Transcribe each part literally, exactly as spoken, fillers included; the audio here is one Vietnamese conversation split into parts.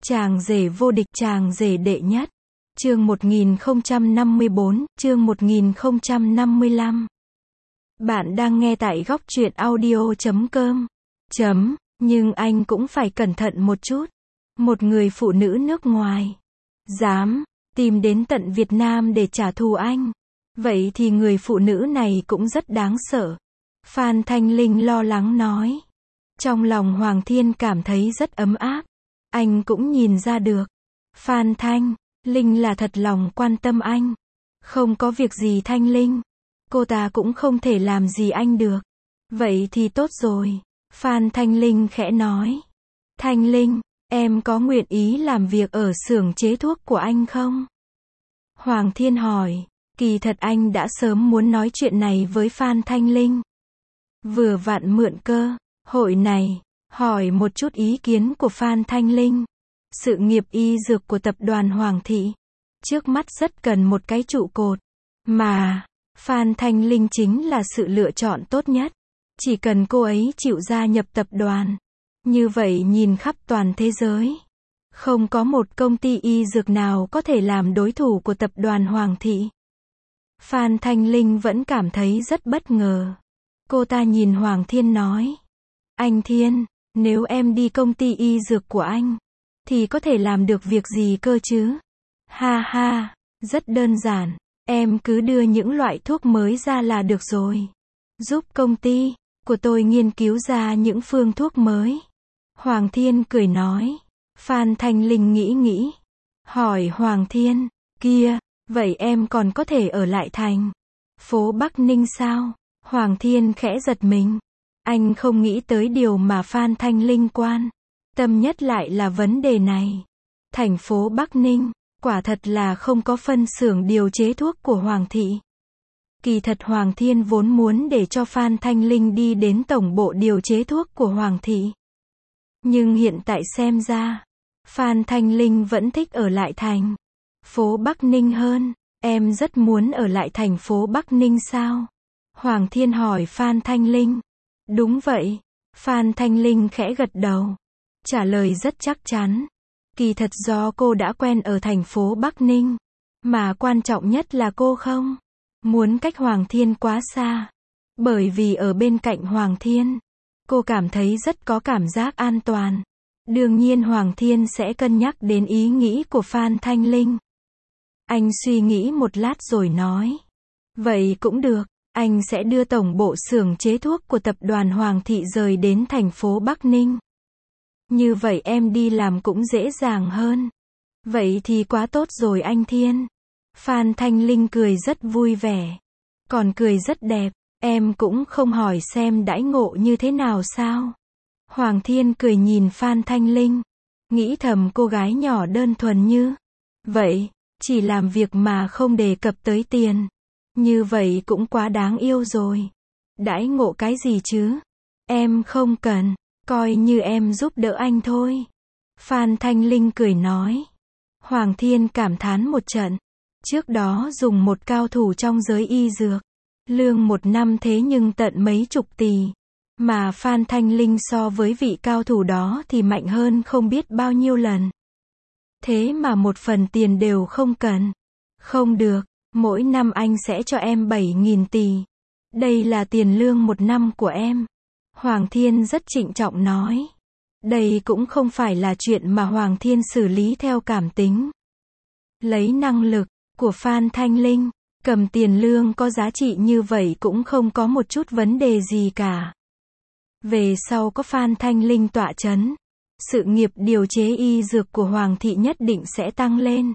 Chàng rể vô địch, chàng rể đệ nhất. Chương một nghìn không trăm năm mươi bốn, chương một nghìn không trăm năm mươi lăm. Bạn đang nghe tại góc truyện audio chấm com. Chấm, nhưng anh cũng phải cẩn thận một chút. Một người phụ nữ nước ngoài dám tìm đến tận Việt Nam để trả thù anh. Vậy thì người phụ nữ này cũng rất đáng sợ. Phan Thanh Linh lo lắng nói. Trong lòng Hoàng Thiên cảm thấy rất ấm áp. Anh cũng nhìn ra được. Phan Thanh Linh là thật lòng quan tâm anh. Không có việc gì Thanh Linh. Cô ta cũng không thể làm gì anh được. Vậy thì tốt rồi. Phan Thanh Linh khẽ nói. Thanh Linh, em có nguyện ý làm việc ở xưởng chế thuốc của anh không? Hoàng Thiên hỏi. Kỳ thật anh đã sớm muốn nói chuyện này với Phan Thanh Linh. Vừa vặn mượn cơ hội này, hỏi một chút ý kiến của Phan Thanh Linh. Sự nghiệp y dược của tập đoàn Hoàng Thị, trước mắt rất cần một cái trụ cột. Mà, Phan Thanh Linh chính là sự lựa chọn tốt nhất. Chỉ cần cô ấy chịu gia nhập tập đoàn. Như vậy nhìn khắp toàn thế giới. Không có một công ty y dược nào có thể làm đối thủ của tập đoàn Hoàng Thị. Phan Thanh Linh vẫn cảm thấy rất bất ngờ. Cô ta nhìn Hoàng Thiên nói. Anh Thiên, nếu em đi công ty y dược của anh, thì có thể làm được việc gì cơ chứ? Ha ha, rất đơn giản. Em cứ đưa những loại thuốc mới ra là được rồi. Giúp công ty của tôi nghiên cứu ra những phương thuốc mới. Hoàng Thiên cười nói. Phan Thanh Linh nghĩ nghĩ. Hỏi Hoàng Thiên, kia, vậy em còn có thể ở lại thành phố Bắc Ninh sao? Hoàng Thiên khẽ giật mình. Anh không nghĩ tới điều mà Phan Thanh Linh quan tâm nhất lại là vấn đề này. Thành phố Bắc Ninh, quả thật là không có phân xưởng điều chế thuốc của Hoàng Thị. Kỳ thật Hoàng Thiên vốn muốn để cho Phan Thanh Linh đi đến tổng bộ điều chế thuốc của Hoàng Thị. Nhưng hiện tại xem ra, Phan Thanh Linh vẫn thích ở lại thành phố Bắc Ninh hơn. Em rất muốn ở lại thành phố Bắc Ninh sao? Hoàng Thiên hỏi Phan Thanh Linh. Đúng vậy. Phan Thanh Linh khẽ gật đầu. Trả lời rất chắc chắn. Kỳ thật do cô đã quen ở thành phố Bắc Ninh. Mà quan trọng nhất là cô không muốn cách Hoàng Thiên quá xa. Bởi vì ở bên cạnh Hoàng Thiên, cô cảm thấy rất có cảm giác an toàn. Đương nhiên Hoàng Thiên sẽ cân nhắc đến ý nghĩ của Phan Thanh Linh. Anh suy nghĩ một lát rồi nói. Vậy cũng được. Anh sẽ đưa tổng bộ xưởng chế thuốc của tập đoàn Hoàng Thị rời đến thành phố Bắc Ninh. Như vậy em đi làm cũng dễ dàng hơn. Vậy thì quá tốt rồi anh Thiên. Phan Thanh Linh cười rất vui vẻ. Còn cười rất đẹp. Em cũng không hỏi xem đãi ngộ như thế nào sao? Hoàng Thiên cười nhìn Phan Thanh Linh. Nghĩ thầm cô gái nhỏ đơn thuần như vậy, chỉ làm việc mà không đề cập tới tiền. Như vậy cũng quá đáng yêu rồi. Đãi ngộ cái gì chứ? Em không cần. Coi như em giúp đỡ anh thôi. Phan Thanh Linh cười nói. Hoàng Thiên cảm thán một trận. Trước đó dùng một cao thủ trong giới y dược. Lương một năm thế nhưng tận mấy chục tỷ. Mà Phan Thanh Linh so với vị cao thủ đó thì mạnh hơn không biết bao nhiêu lần. Thế mà một phần tiền đều không cần. Không được. Mỗi năm anh sẽ cho em bảy nghìn tỷ. Đây là tiền lương một năm của em. Hoàng Thiên rất trịnh trọng nói. Đây cũng không phải là chuyện mà Hoàng Thiên xử lý theo cảm tính. Lấy năng lực của Phan Thanh Linh, cầm tiền lương có giá trị như vậy cũng không có một chút vấn đề gì cả. Về sau có Phan Thanh Linh tọa chấn, sự nghiệp điều chế y dược của Hoàng Thị nhất định sẽ tăng lên.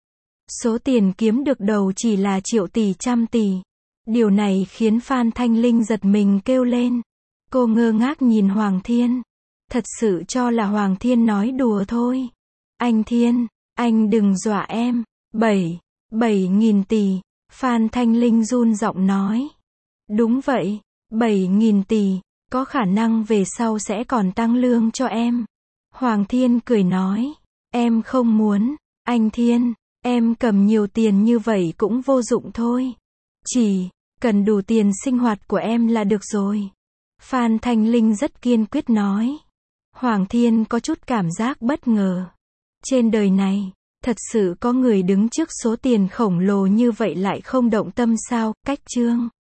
Số tiền kiếm được đầu chỉ là triệu tỷ trăm tỷ. Điều này khiến Phan Thanh Linh giật mình kêu lên. Cô ngơ ngác nhìn Hoàng Thiên. Thật sự cho là Hoàng Thiên nói đùa thôi. Anh Thiên, anh đừng dọa em. Bảy, bảy nghìn tỷ. Phan Thanh Linh run giọng nói. Đúng vậy, bảy nghìn tỷ. Có khả năng về sau sẽ còn tăng lương cho em. Hoàng Thiên cười nói. Em không muốn, anh Thiên. Em cầm nhiều tiền như vậy cũng vô dụng thôi. Chỉ cần đủ tiền sinh hoạt của em là được rồi. Phan Thanh Linh rất kiên quyết nói. Hoàng Thiên có chút cảm giác bất ngờ. Trên đời này, thật sự có người đứng trước số tiền khổng lồ như vậy lại không động tâm sao? Cách chương